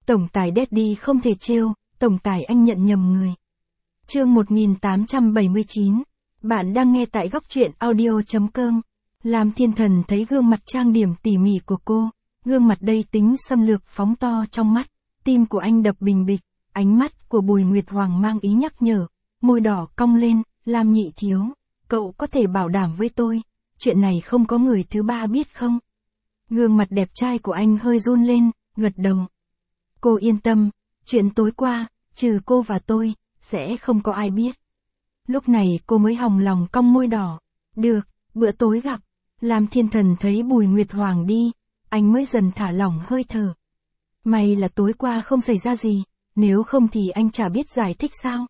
Tổng tài Daddy không thể trêu, tổng tài anh nhận nhầm người. Chương 1879. Bạn đang nghe tại góc truyện audio.com. Lam Thiên Thần thấy gương mặt trang điểm tỉ mỉ của cô, gương mặt đầy tính xâm lược phóng to trong mắt, tim của anh đập bình bịch, ánh mắt của Bùi Nguyệt Hoàng mang ý nhắc nhở, môi đỏ cong lên, Lam nhị thiếu, cậu có thể bảo đảm với tôi, chuyện này không có người thứ ba biết không? Gương mặt đẹp trai của anh hơi run lên, gật đầu. Cô yên tâm, chuyện tối qua, trừ cô và tôi, sẽ không có ai biết. Lúc này cô mới hòng lòng cong môi đỏ. Được, bữa tối gặp. Lam Thiên Thần thấy Bùi Nguyệt Hoàng đi, anh mới dần thả lỏng hơi thở. May là tối qua không xảy ra gì, nếu không thì anh chả biết giải thích sao.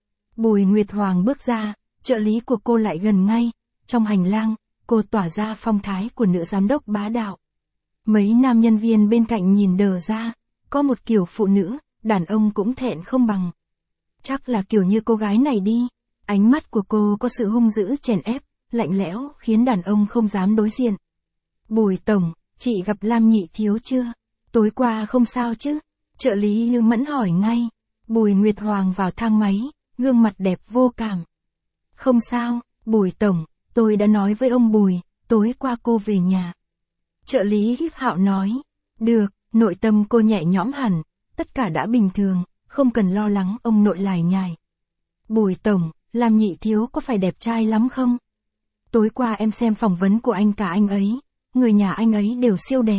Bùi Nguyệt Hoàng bước ra, trợ lý của cô lại gần ngay. Trong hành lang, cô tỏa ra phong thái của nữ giám đốc bá đạo. Mấy nam nhân viên bên cạnh nhìn đờ ra, có một kiểu phụ nữ, đàn ông cũng thẹn không bằng. Chắc là kiểu như cô gái này đi. Ánh mắt của cô có sự hung dữ chèn ép, lạnh lẽo, khiến đàn ông không dám đối diện. Bùi tổng, chị gặp Lam nhị thiếu chưa? Tối qua không sao chứ? Trợ lý Lưu Mẫn hỏi ngay. Bùi Nguyệt Hoàng vào thang máy, gương mặt đẹp vô cảm. Không sao, Bùi tổng, tôi đã nói với ông Bùi, tối qua cô về nhà. Trợ lý Hiếp Hạo nói. Được, nội tâm cô nhẹ nhõm hẳn, tất cả đã bình thường, không cần lo lắng ông nội lải nhải. Bùi tổng, Lam nhị thiếu có phải đẹp trai lắm không? Tối qua em xem phỏng vấn của anh cả anh ấy, người nhà anh ấy đều siêu đẹp.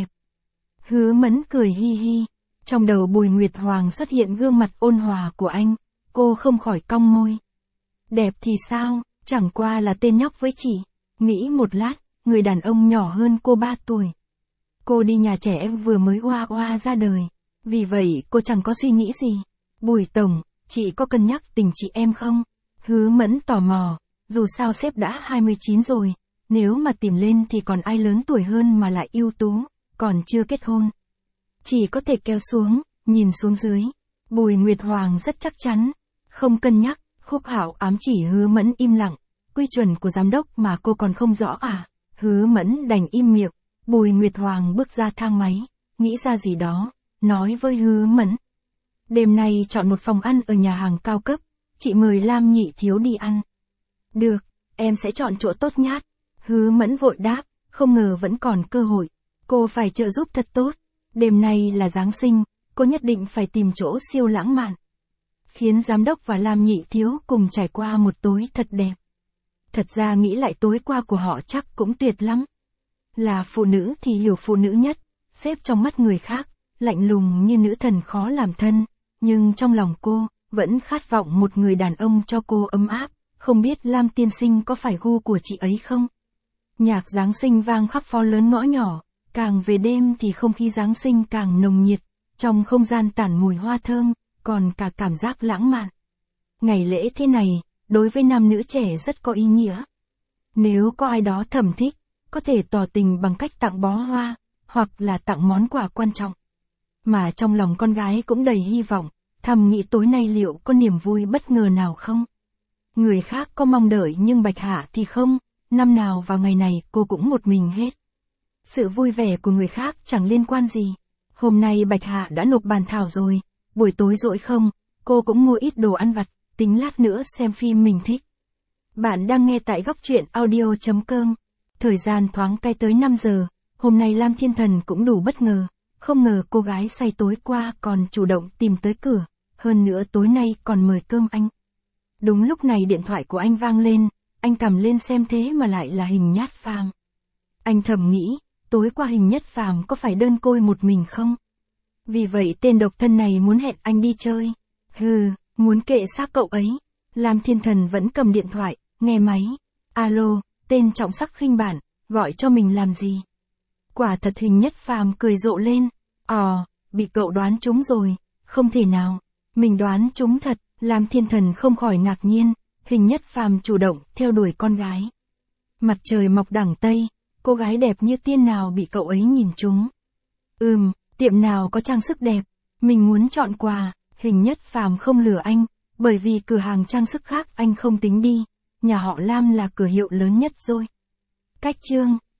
Hứa Mẫn cười hi hi, trong đầu Bùi Nguyệt Hoàng xuất hiện gương mặt ôn hòa của anh, cô không khỏi cong môi. Đẹp thì sao, chẳng qua là tên nhóc với chị. Nghĩ một lát, người đàn ông nhỏ hơn cô 3 tuổi. Cô đi nhà trẻ em vừa mới oa ra đời, vì vậy cô chẳng có suy nghĩ gì. Bùi tổng, chị có cân nhắc tình chị em không? Hứa Mẫn tò mò, dù sao sếp đã 29 rồi, nếu mà tìm lên thì còn ai lớn tuổi hơn mà lại ưu tú, còn chưa kết hôn. Chỉ có thể kéo xuống, nhìn xuống dưới. Bùi Nguyệt Hoàng rất chắc chắn, không cân nhắc. Khúc Hạo ám chỉ Hứa Mẫn im lặng, quy chuẩn của giám đốc mà cô còn không rõ à? Hứa Mẫn đành im miệng. Bùi Nguyệt Hoàng bước ra thang máy, nghĩ ra gì đó, nói với Hứa Mẫn. Đêm nay chọn một phòng ăn ở nhà hàng cao cấp, chị mời Lam nhị thiếu đi ăn. Được, em sẽ chọn chỗ tốt nhát. Hứa Mẫn vội đáp, không ngờ vẫn còn cơ hội. Cô phải trợ giúp thật tốt. Đêm nay là Giáng sinh, cô nhất định phải tìm chỗ siêu lãng mạn. Khiến giám đốc và Lam nhị thiếu cùng trải qua một tối thật đẹp. Thật ra nghĩ lại tối qua của họ chắc cũng tuyệt lắm. Là phụ nữ thì hiểu phụ nữ nhất, xếp trong mắt người khác, lạnh lùng như nữ thần khó làm thân, nhưng trong lòng cô, vẫn khát vọng một người đàn ông cho cô ấm áp, không biết Lam tiên sinh có phải gu của chị ấy không? Nhạc Giáng sinh vang khắp phố lớn ngõ nhỏ, càng về đêm thì không khí Giáng sinh càng nồng nhiệt, trong không gian tản mùi hoa thơm, còn cả cảm giác lãng mạn. Ngày lễ thế này, đối với nam nữ trẻ rất có ý nghĩa. Nếu có ai đó thầm thích, có thể tỏ tình bằng cách tặng bó hoa, hoặc là tặng món quà quan trọng. Mà trong lòng con gái cũng đầy hy vọng, thầm nghĩ tối nay liệu có niềm vui bất ngờ nào không? Người khác có mong đợi nhưng Bạch Hạ thì không, năm nào vào ngày này cô cũng một mình hết. Sự vui vẻ của người khác chẳng liên quan gì. Hôm nay Bạch Hạ đã nộp bàn thảo rồi, buổi tối rỗi không, cô cũng mua ít đồ ăn vặt, tính lát nữa xem phim mình thích. Bạn đang nghe tại góc truyện audio.com. Thời gian thoáng cay tới 5 giờ, hôm nay Lam Thiên Thần cũng đủ bất ngờ, không ngờ cô gái say tối qua còn chủ động tìm tới cửa, hơn nữa tối nay còn mời cơm anh. Đúng lúc này điện thoại của anh vang lên, anh cầm lên xem thế mà lại là Hình Nhát Phàm. Anh thầm nghĩ, tối qua Hình Nhất Phàm có phải đơn côi một mình không? Vì vậy tên độc thân này muốn hẹn anh đi chơi. Hừ, muốn kệ xác cậu ấy. Lam Thiên Thần vẫn cầm điện thoại, nghe máy. Alo, tên trọng sắc khinh bản, gọi cho mình làm gì? Quả thật Hình Nhất Phàm cười rộ lên. Bị cậu đoán trúng rồi. Không thể nào, mình đoán trúng thật. Lam Thiên Thần không khỏi ngạc nhiên. Hình Nhất Phàm chủ động theo đuổi con gái. Mặt trời mọc đằng Tây, cô gái đẹp như tiên nào bị cậu ấy nhìn trúng. Tiệm nào có trang sức đẹp, mình muốn chọn quà. Hình Nhất Phàm không lừa anh, bởi vì cửa hàng trang sức khác anh không tính đi, nhà họ Lam là cửa hiệu lớn nhất rồi. Cách chương